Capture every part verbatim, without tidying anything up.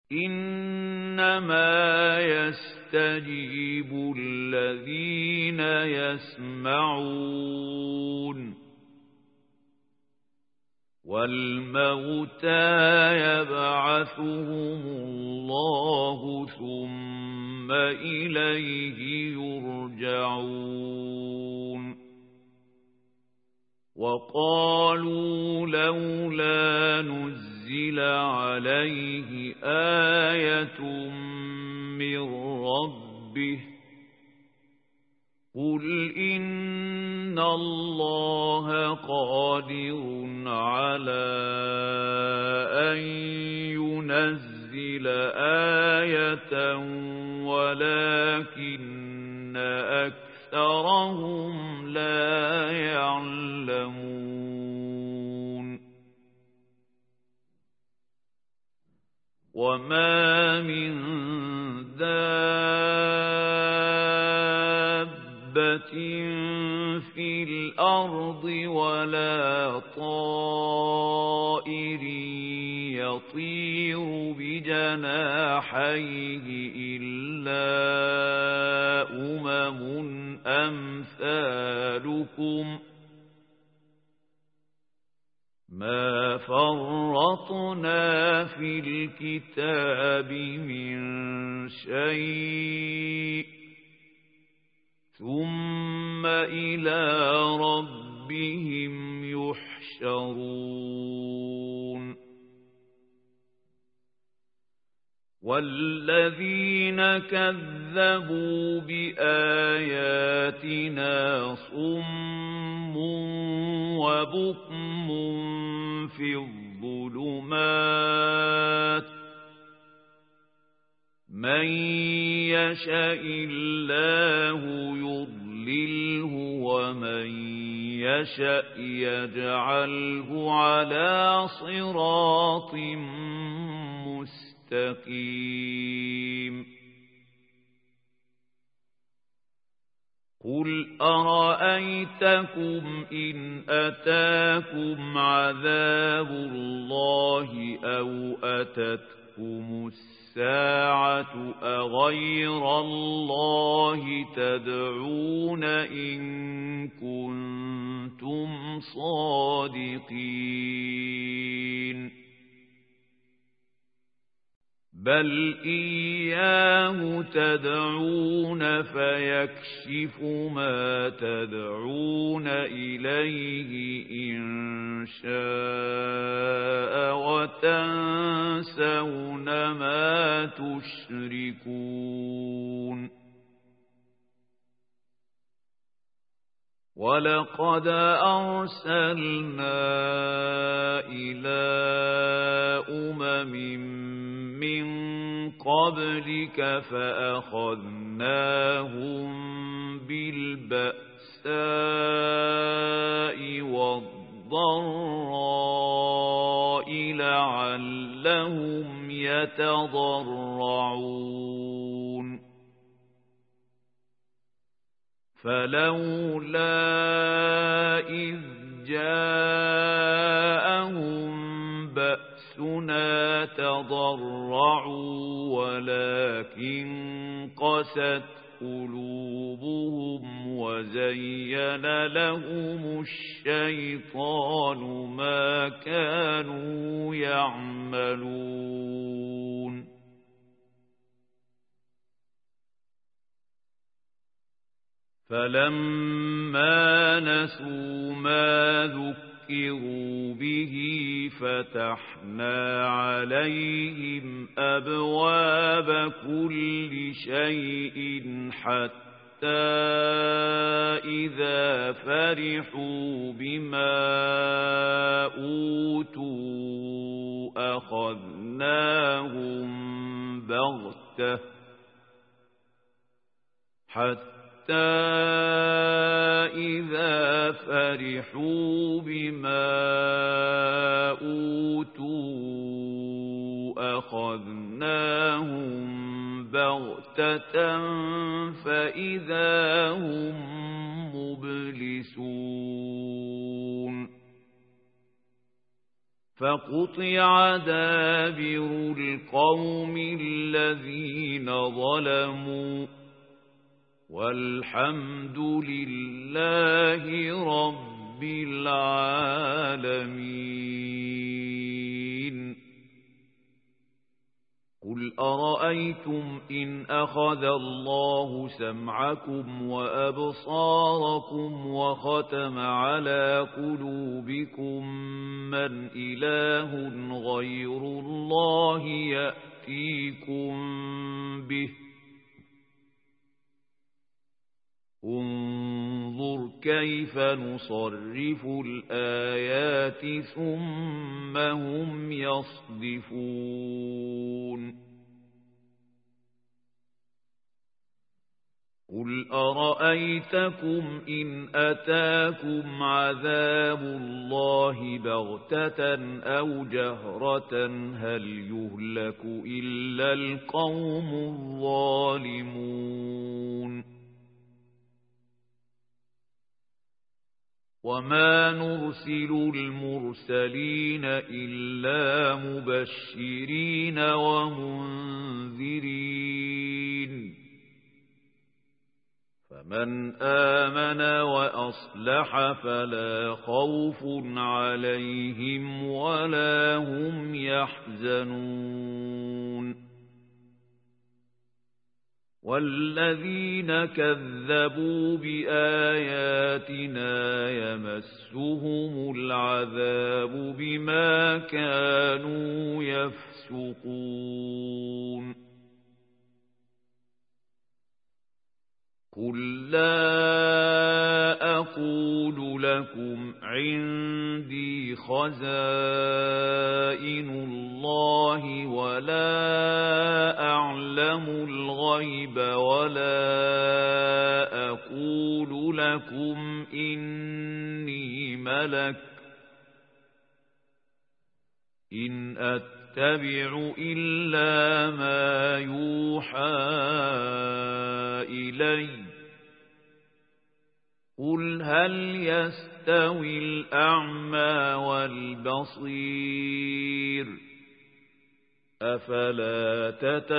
إنما يستجيب الذين يسمعون والموتى يبعثهم الله ثم إليه يرجعون وقالوا لولا نزل عليه آية من ربه قل إن الله قادر على أن ينزل آية ولكن أكثرهم لا يعلمون وما من دابة في الأرض ولا طائر يطير بجناحيه إلا أمم أمثالكم ما فرطنا في الكتاب من شيء ثم إلى ربهم يحشرون والذين كذبوا بآياتنا صم وبكم في الظلمات من يشاء الله يضلله ومن يشاء يجعله على صراط مستقيم قل أرأيتكم إن أتاكم عذاب الله أو أتتكم الساعة أغير الله تدعون إن كنتم صادقين بل إياه تدعون فيكشف ما تدعون إليه إن شاء وتنسون ما تشركون ولقد أرسلنا إلى أمم من قبلك فأخذناهم بالبأساء والضراء لعلهم يتضرعون فلولا إذ جاءهم بأسنا تضرعوا ولكن قست قلوبهم وزين لهم الشيطان ما كانوا يعملون فلما نسوا ما ذكروا به فتحنا عليهم أبواب كل شيء حتى إذا فرحوا بما أوتوا أخذناهم بغتة حتى إذا فرحوا بما أوتوا أخذناهم بغتة فإذا هم مبلسون فقطع دابر القوم الذين ظلموا والحمد لله رب العالمين. قل أرأيتم إن أخذ الله سمعكم وأبصاركم وختم على قلوبكم من إله غير الله يأتيكم به انظر كيف نصرف الآيات ثم هم يصدفون. قل أرأيتكم إن أتاكم عذاب الله بغتة أو جهرة هل يهلك إلا القوم الظالمون. وما نرسل المرسلين إلا مبشرين ومنذرين فمن آمن وأصلح فلا خوف عليهم ولا هم يحزنون. والذين كذبوا بآياتنا يمسهم العذاب بما كانوا يفسقون. قل لا أقول لكم عندي خزائن الله ولا أعلم الغيب ولا أقول لكم إني ملك إن أتبع إلا ما يوحى إلي. قل هل يستوي الأعمى والبصير أفلا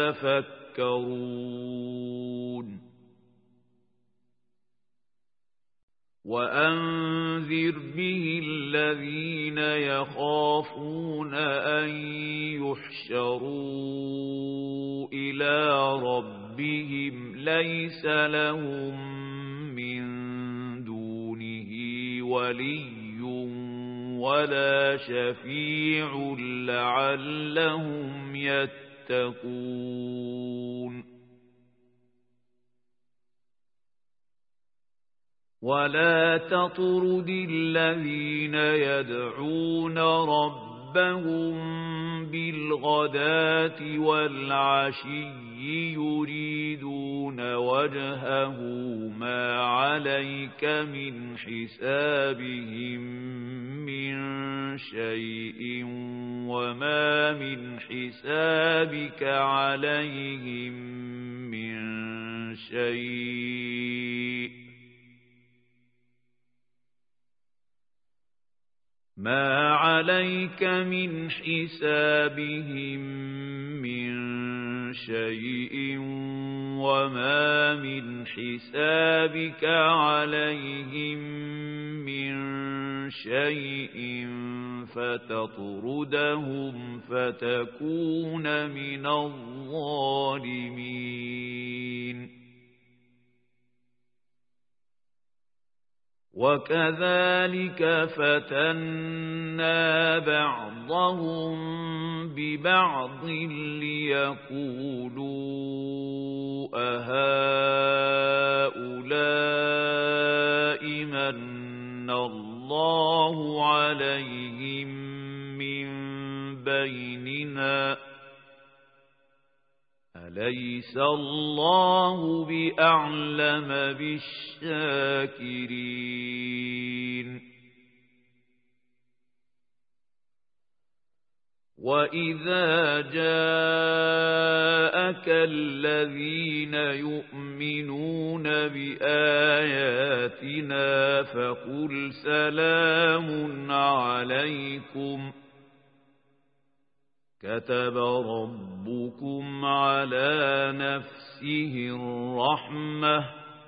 تتفكرون. وأنذر به الذين يخافون أن يحشروا إلى ربهم ليس لهم من دونه ولي ولا شفيع لعلهم يتقون. ولا تطرد الذين يدعون ربهم بالغداة والعشي يريدون وجهه ما عليك من حسابهم من شيء وما من حسابك عليهم من شيء ما عليك من حسابهم من شيء وما من حسابك عليهم من شيء فتطردهم فتكون من الظالمين. وكذلك فتنا بعضهم ببعض ليقولوا أهؤلاء من الله عليهم من بيننا أليس الله بأعلم بالشاكرين. وإذا جاءك الذين يؤمنون بآياتنا فقل سلام عليكم كتب ربكم على نفسه الرحمة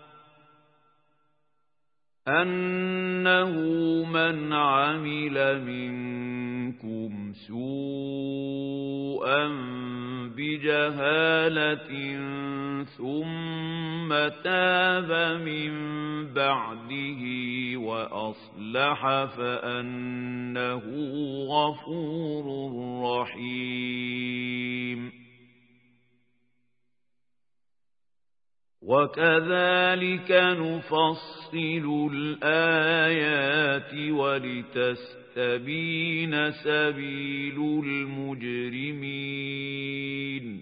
أنه من عمل منكم سوءا بجهالة ثم تاب من بعده وأصلح فأنه غفور رحيم وكذلك نفصل الآيات ولتستبين سبيل المجرمين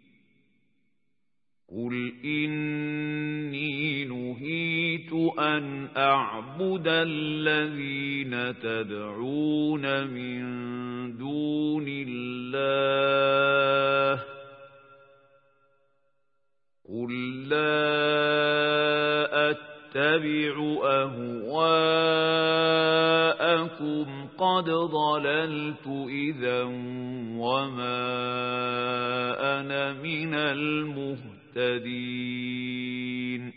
قل إني نهيت أن أعبد الذين تدعون من دون الله قل لا أتبع أهواءكم قد ضللت إذا وما أنا من المهتدين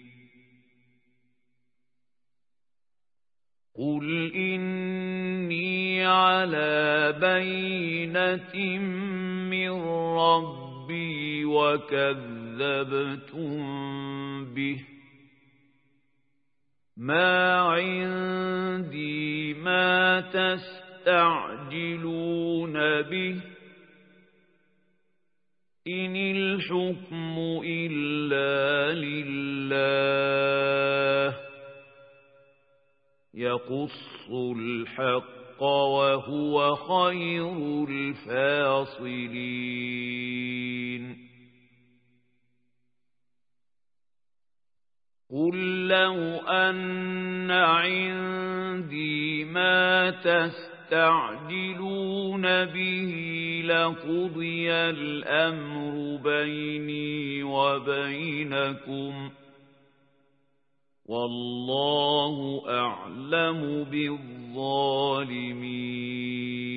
قل إني على بينة من ربي وكذبتم به ما عندي ما تستعجلون به إن الحكم إلا لله يقص الحق وهو خير الفاصلين قل لو أن عندي ما تستعجلون به لقضي الأمر بيني وبينكم والله أعلم بالظالمين